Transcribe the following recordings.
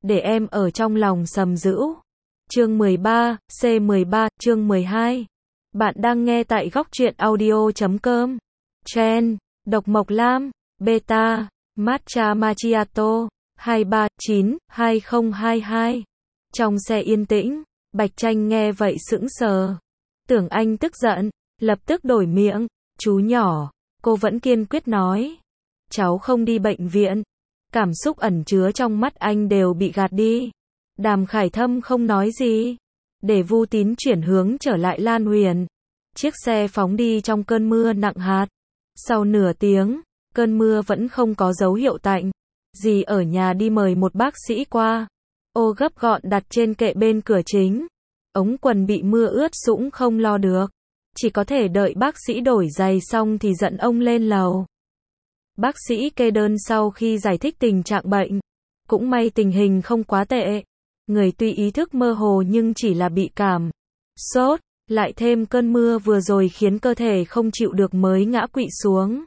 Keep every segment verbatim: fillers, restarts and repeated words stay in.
để em ở trong lòng sầm dữ. Chương mười ba, C mười ba, chương mười hai. Bạn đang nghe tại góc truyện audio chấm com. Trend, độc mộc lam, beta, matcha macchiato, hai ba chín hai không hai hai. Trong xe yên tĩnh, Bạch Tranh nghe vậy sững sờ. Tưởng anh tức giận, lập tức đổi miệng. Chú nhỏ, cô vẫn kiên quyết nói. Cháu không đi bệnh viện. Cảm xúc ẩn chứa trong mắt anh đều bị gạt đi. Đàm Khải Thâm không nói gì. Để Vu Tín chuyển hướng trở lại Lan Huyền. Chiếc xe phóng đi trong cơn mưa nặng hạt. Sau nửa tiếng, cơn mưa vẫn không có dấu hiệu tạnh. Dì ở nhà đi mời một bác sĩ qua. Ô gấp gọn đặt trên kệ bên cửa chính. Ống quần bị mưa ướt sũng không lo được. Chỉ có thể đợi bác sĩ đổi giày xong thì dẫn ông lên lầu. Bác sĩ kê đơn sau khi giải thích tình trạng bệnh. Cũng may tình hình không quá tệ. Người tuy ý thức mơ hồ nhưng chỉ là bị cảm sốt, lại thêm cơn mưa vừa rồi khiến cơ thể không chịu được mới ngã quỵ xuống.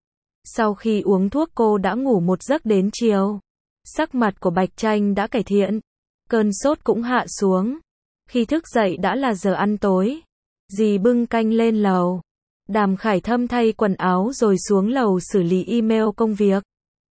Sau khi uống thuốc cô đã ngủ một giấc đến chiều. Sắc mặt của Bạch Tranh đã cải thiện. Cơn sốt cũng hạ xuống. Khi thức dậy đã là giờ ăn tối. Dì bưng canh lên lầu. Đàm Khải Thâm thay quần áo rồi xuống lầu xử lý email công việc.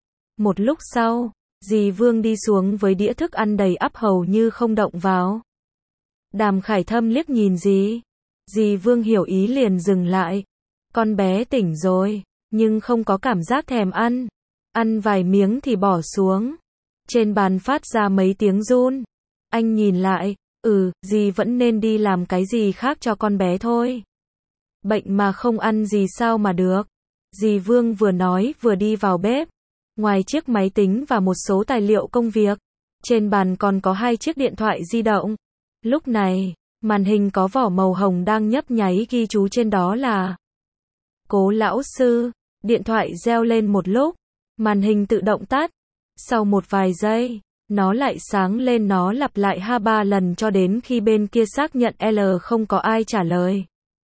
Một lúc sau, dì Vương đi xuống với đĩa thức ăn đầy ắp hầu như không động vào. Đàm Khải Thâm liếc nhìn dì. Dì Vương hiểu ý liền dừng lại. Con bé tỉnh rồi, nhưng không có cảm giác thèm ăn. Ăn vài miếng thì bỏ xuống. Trên bàn phát ra mấy tiếng run. Anh nhìn lại, ừ, dì vẫn nên đi làm cái gì khác cho con bé thôi. Bệnh mà không ăn gì sao mà được. Dì Vương vừa nói vừa đi vào bếp. Ngoài chiếc máy tính và một số tài liệu công việc, trên bàn còn có hai chiếc điện thoại di động. Lúc này, màn hình có vỏ màu hồng đang nhấp nháy ghi chú trên đó là Cố lão sư. Điện thoại reo lên một lúc, màn hình tự động tắt. Sau một vài giây, nó lại sáng lên, nó lặp lại ha ba lần cho đến khi bên kia xác nhận L không có ai trả lời.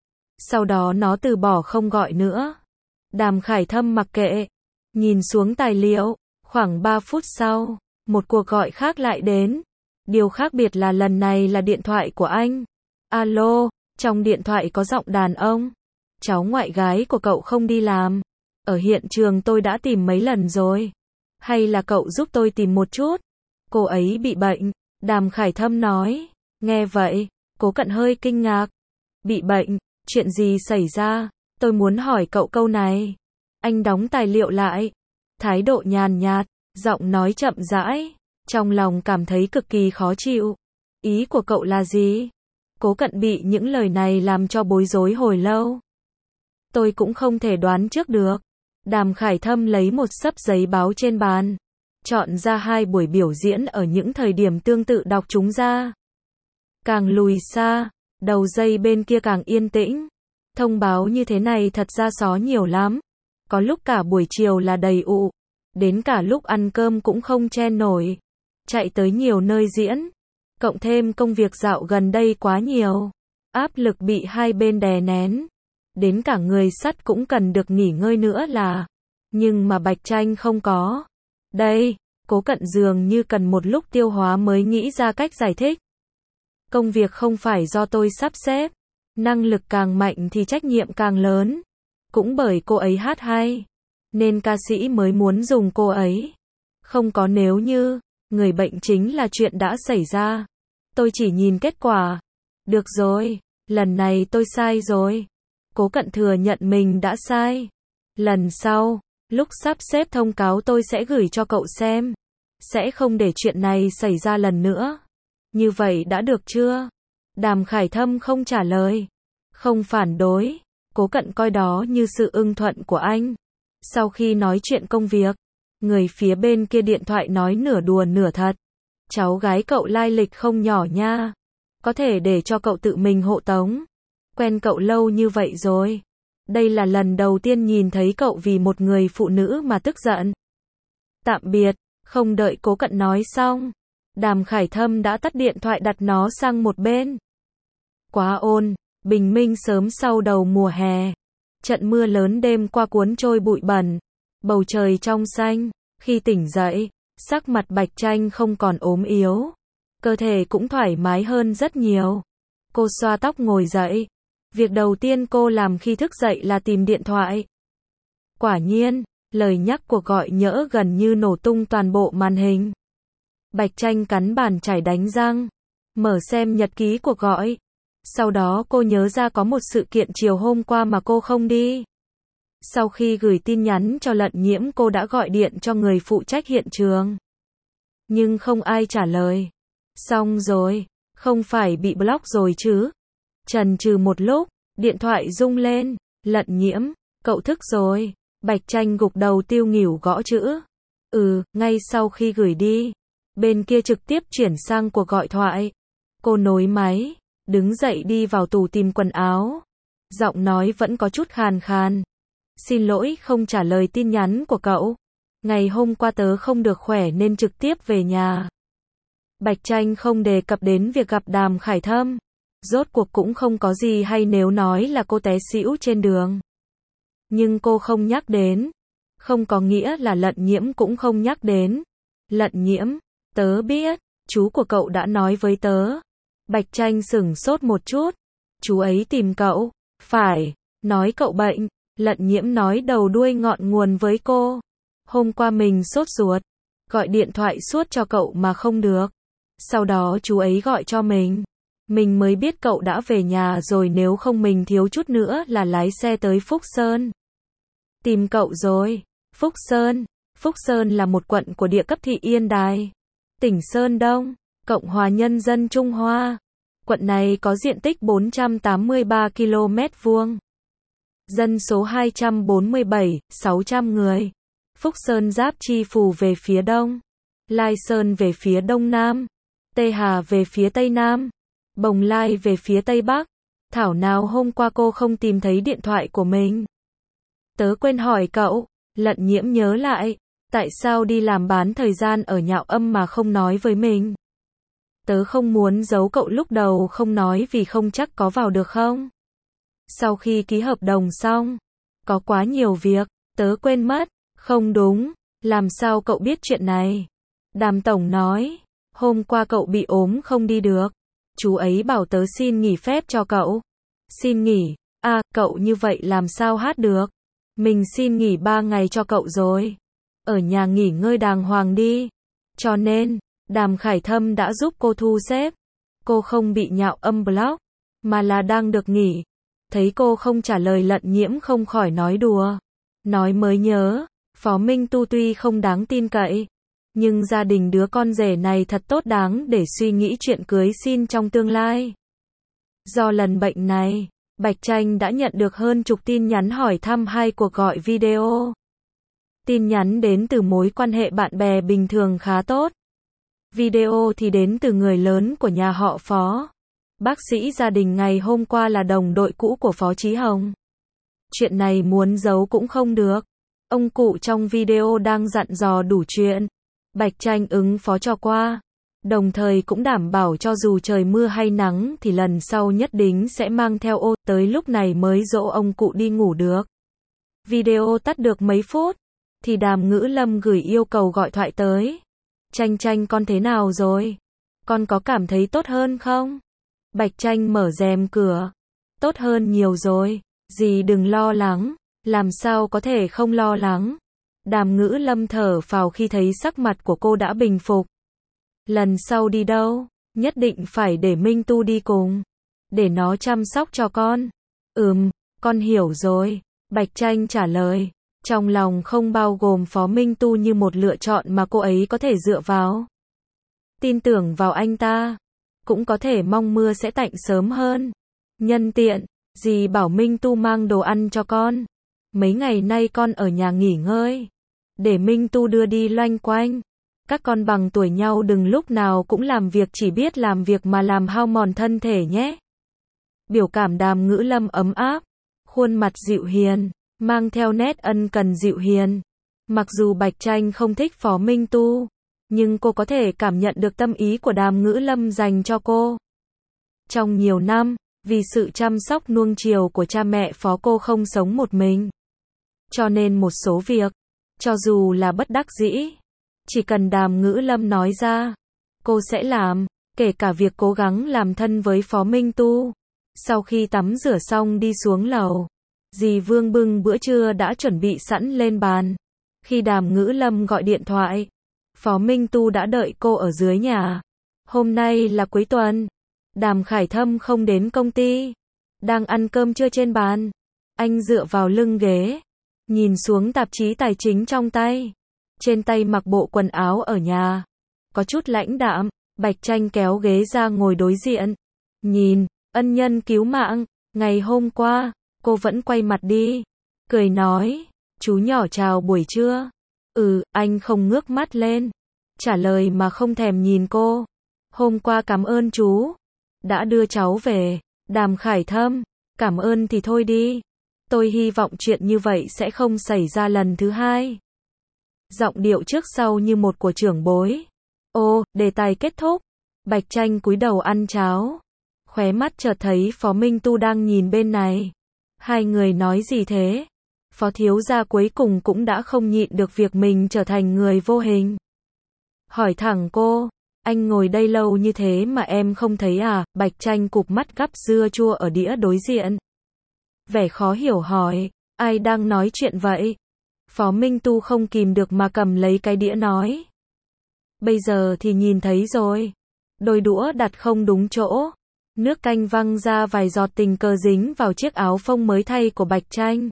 Sau đó nó từ bỏ không gọi nữa. Đàm Khải Thâm mặc kệ, nhìn xuống tài liệu. Khoảng ba phút sau, một cuộc gọi khác lại đến. Điều khác biệt là lần này là điện thoại của anh. Alo, trong điện thoại có giọng đàn ông. Cháu ngoại gái của cậu không đi làm. Ở hiện trường tôi đã tìm mấy lần rồi. Hay là cậu giúp tôi tìm một chút? Cô ấy bị bệnh. Đàm Khải Thâm nói. Nghe vậy, Cố Cận hơi kinh ngạc. Bị bệnh? Chuyện gì xảy ra? Tôi muốn hỏi cậu câu này. Anh đóng tài liệu lại. Thái độ nhàn nhạt, giọng nói chậm rãi. Trong lòng cảm thấy cực kỳ khó chịu. Ý của cậu là gì? Cố Cận bị những lời này làm cho bối rối hồi lâu. Tôi cũng không thể đoán trước được. Đàm Khải Thâm lấy một xấp giấy báo trên bàn. Chọn ra hai buổi biểu diễn ở những thời điểm tương tự đọc chúng ra. Càng lùi xa, đầu dây bên kia càng yên tĩnh. Thông báo như thế này thật ra xó nhiều lắm. Có lúc cả buổi chiều là đầy ụ. Đến cả lúc ăn cơm cũng không chen nổi. Chạy tới nhiều nơi diễn. Cộng thêm công việc dạo gần đây quá nhiều. Áp lực bị hai bên đè nén. Đến cả người sắt cũng cần được nghỉ ngơi nữa là. Nhưng mà Bạch Tranh không có. Đây, Cố Cận dường như cần một lúc tiêu hóa mới nghĩ ra cách giải thích. Công việc không phải do tôi sắp xếp. Năng lực càng mạnh thì trách nhiệm càng lớn. Cũng bởi cô ấy hát hay, nên ca sĩ mới muốn dùng cô ấy. Không có nếu như, người bệnh chính là chuyện đã xảy ra. Tôi chỉ nhìn kết quả. Được rồi, lần này tôi sai rồi. Cố Cận thừa nhận mình đã sai. Lần sau, lúc sắp xếp thông cáo tôi sẽ gửi cho cậu xem. Sẽ không để chuyện này xảy ra lần nữa. Như vậy đã được chưa? Đàm Khải Thâm không trả lời. Không phản đối. Cố Cận coi đó như sự ưng thuận của anh. Sau khi nói chuyện công việc, người phía bên kia điện thoại nói nửa đùa nửa thật. Cháu gái cậu lai lịch không nhỏ nha. Có thể để cho cậu tự mình hộ tống. Quen cậu lâu như vậy rồi. Đây là lần đầu tiên nhìn thấy cậu vì một người phụ nữ mà tức giận. Tạm biệt. Không đợi Cố Cận nói xong, Đàm Khải Thâm đã tắt điện thoại đặt nó sang một bên. Quá ôn, bình minh sớm sau đầu mùa hè. Trận mưa lớn đêm qua cuốn trôi bụi bẩn. Bầu trời trong xanh. Khi tỉnh dậy, Sắc mặt Bạch Tranh không còn ốm yếu, cơ thể cũng thoải mái hơn rất nhiều. Cô xoa tóc ngồi dậy. Việc đầu tiên cô làm khi thức dậy là tìm điện thoại. Quả nhiên, lời nhắc cuộc gọi nhỡ gần như nổ tung toàn bộ màn hình. Bạch Tranh cắn bàn chải đánh răng, mở xem nhật ký cuộc gọi. Sau đó cô nhớ ra có một sự kiện chiều hôm qua mà cô không đi. Sau khi gửi tin nhắn cho Lận Nhiễm, cô đã gọi điện cho người phụ trách hiện trường. Nhưng không ai trả lời. Xong rồi, không phải bị block rồi chứ? Chần chừ một lúc, điện thoại rung lên. Lận Nhiễm, cậu thức rồi. Bạch Tranh gục đầu tiêu nghỉu gõ chữ. Ừ, ngay sau khi gửi đi. Bên kia trực tiếp chuyển sang cuộc gọi thoại. Cô nối máy, đứng dậy đi vào tủ tìm quần áo. Giọng nói vẫn có chút khàn khàn. Xin lỗi không trả lời tin nhắn của cậu. Ngày hôm qua tớ không được khỏe nên trực tiếp về nhà. Bạch Tranh không đề cập đến việc gặp Đàm Khải Thâm. Rốt cuộc cũng không có gì hay nếu nói là cô té xỉu trên đường. Nhưng cô không nhắc đến. Không có nghĩa là Lận Nhiễm cũng không nhắc đến. Lận Nhiễm, tớ biết, chú của cậu đã nói với tớ. Bạch Tranh sửng sốt một chút. Chú ấy tìm cậu. Phải, nói cậu bệnh. Lận Nhiễm nói đầu đuôi ngọn nguồn với cô. Hôm qua mình sốt ruột, gọi điện thoại suốt cho cậu mà không được. Sau đó chú ấy gọi cho mình. Mình mới biết cậu đã về nhà rồi, nếu không mình thiếu chút nữa là lái xe tới Phúc Sơn. Tìm cậu rồi. Phúc Sơn. Phúc Sơn là một quận của địa cấp thị Yên Đài, tỉnh Sơn Đông, Cộng hòa Nhân dân Trung Hoa. Quận này có diện tích bốn trăm tám mươi ba ki lô mét vuông. Dân số hai trăm bốn mươi bảy nghìn sáu trăm người. Phúc Sơn giáp Chi Phủ về phía đông, Lai Sơn về phía đông nam, Tê Hà về phía tây nam, Bồng Lai về phía tây bắc. Thảo nào hôm qua cô không tìm thấy điện thoại của mình. Tớ quên hỏi cậu. Lận Nhiễm nhớ lại, tại sao đi làm bán thời gian ở Nhạo Âm mà không nói với mình. Tớ không muốn giấu cậu, lúc đầu không nói vì không chắc có vào được không. Sau khi ký hợp đồng xong, có quá nhiều việc, tớ quên mất. Không đúng, làm sao cậu biết chuyện này? Đàm tổng nói, hôm qua cậu bị ốm không đi được. Chú ấy bảo tớ xin nghỉ phép cho cậu. Xin nghỉ? À, cậu như vậy làm sao hát được? Mình xin nghỉ ba ngày cho cậu rồi. Ở nhà nghỉ ngơi đàng hoàng đi. Cho nên, Đàm Khải Thâm đã giúp cô thu xếp. Cô không bị Nhạo Âm block, mà là đang được nghỉ. Thấy cô không trả lời, Lận Nhiễm không khỏi nói đùa. Nói mới nhớ, Phó Minh Tu tuy không đáng tin cậy, nhưng gia đình đứa con rể này thật tốt, đáng để suy nghĩ chuyện cưới xin trong tương lai. Do lần bệnh này, Bạch Tranh đã nhận được hơn chục tin nhắn hỏi thăm, hai cuộc gọi video. Tin nhắn đến từ mối quan hệ bạn bè bình thường khá tốt. Video thì đến từ người lớn của nhà họ Phó. Bác sĩ gia đình ngày hôm qua là đồng đội cũ của Phó Chí Hồng. Chuyện này muốn giấu cũng không được. Ông cụ trong video đang dặn dò đủ chuyện. Bạch Tranh ứng phó cho qua. Đồng thời cũng đảm bảo cho dù trời mưa hay nắng thì lần sau nhất định sẽ mang theo ô, tới lúc này mới dỗ ông cụ đi ngủ được. Video tắt được mấy phút, thì Đàm Ngữ Lâm gửi yêu cầu gọi thoại tới. Tranh Tranh con thế nào rồi? Con có cảm thấy tốt hơn không? Bạch Tranh mở rèm cửa. Tốt hơn nhiều rồi, dì đừng lo lắng. Làm sao có thể không lo lắng? Đàm Ngữ Lâm thở phào khi thấy sắc mặt của cô đã bình phục. Lần sau đi đâu, nhất định phải để Minh Tu đi cùng. Để nó chăm sóc cho con. Ừm, con hiểu rồi. Bạch Tranh trả lời. Trong lòng không bao gồm Phó Minh Tu như một lựa chọn mà cô ấy có thể dựa vào. Tin tưởng vào anh ta. Cũng có thể mong mưa sẽ tạnh sớm hơn. Nhân tiện, dì bảo Minh Tu mang đồ ăn cho con. Mấy ngày nay con ở nhà nghỉ ngơi. Để Minh Tu đưa đi loanh quanh. Các con bằng tuổi nhau đừng lúc nào cũng làm việc chỉ biết làm việc mà làm hao mòn thân thể nhé. Biểu cảm Đàm Ngữ Lâm ấm áp. Khuôn mặt dịu hiền, mang theo nét ân cần dịu hiền. Mặc dù Bạch Tranh không thích Phó Minh Tu, nhưng cô có thể cảm nhận được tâm ý của Đàm Ngữ Lâm dành cho cô. Trong nhiều năm, vì sự chăm sóc nuông chiều của cha mẹ Phó, cô không sống một mình. Cho nên một số việc, cho dù là bất đắc dĩ, Chỉ cần Đàm Ngữ Lâm nói ra, cô sẽ làm, kể cả việc cố gắng làm thân với Phó Minh Tu. Sau khi tắm rửa xong đi xuống lầu, dì Vương bưng bữa trưa đã chuẩn bị sẵn lên bàn. Khi Đàm Ngữ Lâm gọi điện thoại, Phó Minh Tu đã đợi cô ở dưới nhà. Hôm nay là cuối tuần, Đàm Khải Thâm không đến công ty, đang ăn cơm trưa trên bàn. Anh dựa vào lưng ghế, nhìn xuống tạp chí tài chính trong tay. Trên tay mặc bộ quần áo ở nhà, có chút lãnh đạm. Bạch Tranh kéo ghế ra ngồi đối diện. Nhìn, ân nhân cứu mạng, ngày hôm qua, cô vẫn quay mặt đi. Cười nói, chú nhỏ chào buổi trưa. Ừ, anh không ngước mắt lên. Trả lời mà không thèm nhìn cô. Hôm qua cảm ơn chú, đã đưa cháu về. Đàm Khải Thâm, cảm ơn thì thôi đi. Tôi hy vọng chuyện như vậy sẽ không xảy ra lần thứ hai. Giọng điệu trước sau như một của trưởng bối. Ô, đề tài kết thúc. Bạch Tranh cúi đầu ăn cháo. Khóe mắt chợt thấy Phó Minh Tu đang nhìn bên này. Hai người nói gì thế? Phó thiếu gia cuối cùng cũng đã không nhịn được việc mình trở thành người vô hình. Hỏi thẳng cô, anh ngồi đây lâu như thế mà em không thấy à? Bạch Tranh cụp mắt gắp dưa chua ở đĩa đối diện. Vẻ khó hiểu hỏi, ai đang nói chuyện vậy? Phó Minh Tu không kìm được mà cầm lấy cái đĩa nói. Bây giờ thì nhìn thấy rồi. Đôi đũa đặt không đúng chỗ. Nước canh văng ra vài giọt tình cờ dính vào chiếc áo phông mới thay của Bạch Tranh.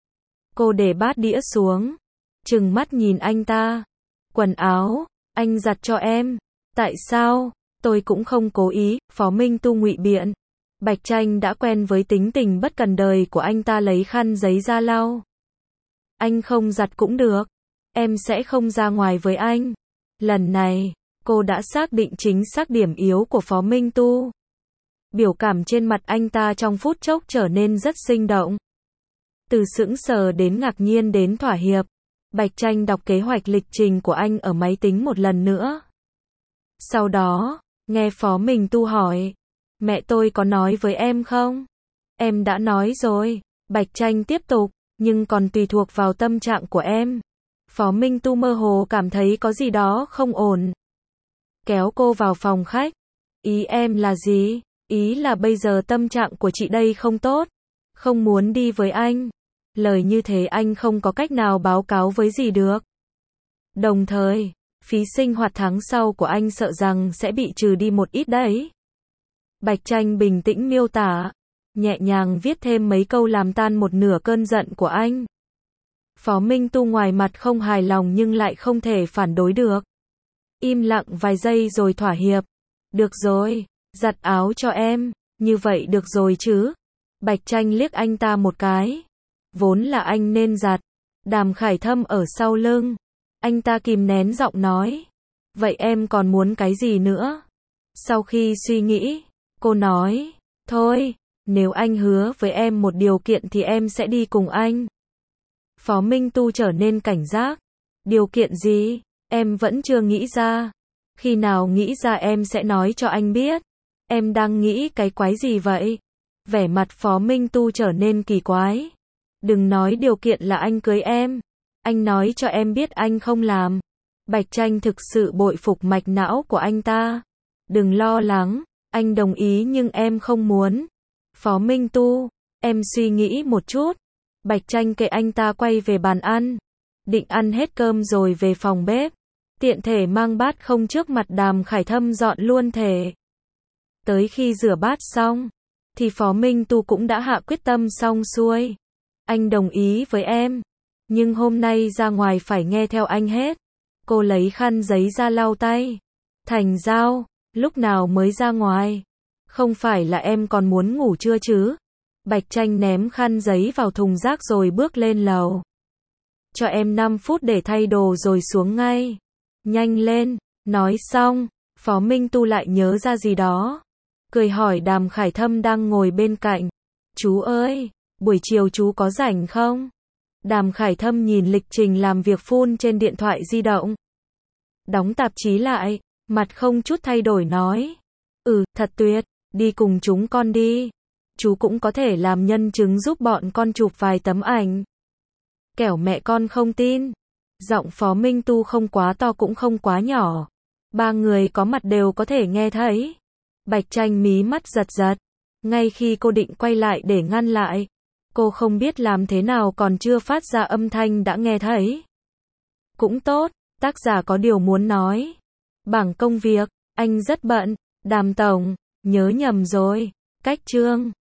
Cô để bát đĩa xuống, trừng mắt nhìn anh ta. Quần áo, anh giặt cho em. Tại sao? Tôi cũng không cố ý. Phó Minh Tu ngụy biện. Bạch Tranh đã quen với tính tình bất cần đời của anh ta, lấy khăn giấy ra lau. Anh không giặt cũng được. Em sẽ không ra ngoài với anh. Lần này, cô đã xác định chính xác điểm yếu của Phó Minh Tu. Biểu cảm trên mặt anh ta trong phút chốc trở nên rất sinh động. Từ sững sờ đến ngạc nhiên đến thỏa hiệp. Bạch Tranh đọc kế hoạch lịch trình của anh ở máy tính một lần nữa. Sau đó, nghe Phó Minh Tu hỏi, mẹ tôi có nói với em không? Em đã nói rồi. Bạch Tranh tiếp tục, nhưng còn tùy thuộc vào tâm trạng của em. Phó Minh Tu mơ hồ cảm thấy có gì đó không ổn. Kéo cô vào phòng khách. Ý em là gì? Ý là bây giờ tâm trạng của chị đây không tốt. Không muốn đi với anh. Lời như thế anh không có cách nào báo cáo với dì được. Đồng thời, phí sinh hoạt tháng sau của anh sợ rằng sẽ bị trừ đi một ít đấy. Bạch Tranh bình tĩnh miêu tả, nhẹ nhàng viết thêm mấy câu làm tan một nửa cơn giận của anh. Phó Minh Tu ngoài mặt không hài lòng nhưng lại không thể phản đối được. Im lặng vài giây rồi thỏa hiệp. Được rồi, giặt áo cho em, như vậy được rồi chứ. Bạch Tranh liếc anh ta một cái. Vốn là anh nên giặt. Đàm Khải Thâm ở sau lưng. Anh ta kìm nén giọng nói. Vậy em còn muốn cái gì nữa? Sau khi suy nghĩ, cô nói, thôi, nếu anh hứa với em một điều kiện thì em sẽ đi cùng anh. Phó Minh Tu trở nên cảnh giác. Điều kiện gì? Em vẫn chưa nghĩ ra. Khi nào nghĩ ra em sẽ nói cho anh biết. Em đang nghĩ cái quái gì vậy? Vẻ mặt Phó Minh Tu trở nên kỳ quái. Đừng nói điều kiện là anh cưới em. Anh nói cho em biết anh không làm. Bạch Tranh thực sự bội phục mạch não của anh ta. Đừng lo lắng, anh đồng ý nhưng em không muốn. Phó Minh Tu, em suy nghĩ một chút. Bạch Tranh kệ anh ta quay về bàn ăn. Định ăn hết cơm rồi về phòng bếp. Tiện thể mang bát không trước mặt Đàm Khải Thâm dọn luôn thể. Tới khi rửa bát xong, thì Phó Minh Tu cũng đã hạ quyết tâm xong xuôi. Anh đồng ý với em. Nhưng hôm nay ra ngoài phải nghe theo anh hết. Cô lấy khăn giấy ra lau tay. Thành Giao, lúc nào mới ra ngoài? Không phải là em còn muốn ngủ trưa chứ? Bạch Tranh ném khăn giấy vào thùng rác rồi bước lên lầu. Cho em năm phút để thay đồ rồi xuống ngay. Nhanh lên. Nói xong, Phó Minh Tu lại nhớ ra gì đó. Cười hỏi Đàm Khải Thâm đang ngồi bên cạnh. Chú ơi, buổi chiều chú có rảnh không? Đàm Khải Thâm nhìn lịch trình làm việc full trên điện thoại di động. Đóng tạp chí lại, mặt không chút thay đổi nói. Ừ, thật tuyệt, đi cùng chúng con đi. Chú cũng có thể làm nhân chứng giúp bọn con chụp vài tấm ảnh. Kẻo mẹ con không tin. Giọng Phó Minh Tu không quá to cũng không quá nhỏ. Ba người có mặt đều có thể nghe thấy. Bạch Tranh mí mắt giật giật. Ngay khi cô định quay lại để ngăn lại, cô không biết làm thế nào còn chưa phát ra âm thanh đã nghe thấy. Cũng tốt, tác giả có điều muốn nói. Bảng công việc, anh rất bận. Đàm tổng, nhớ nhầm rồi. Cách chương.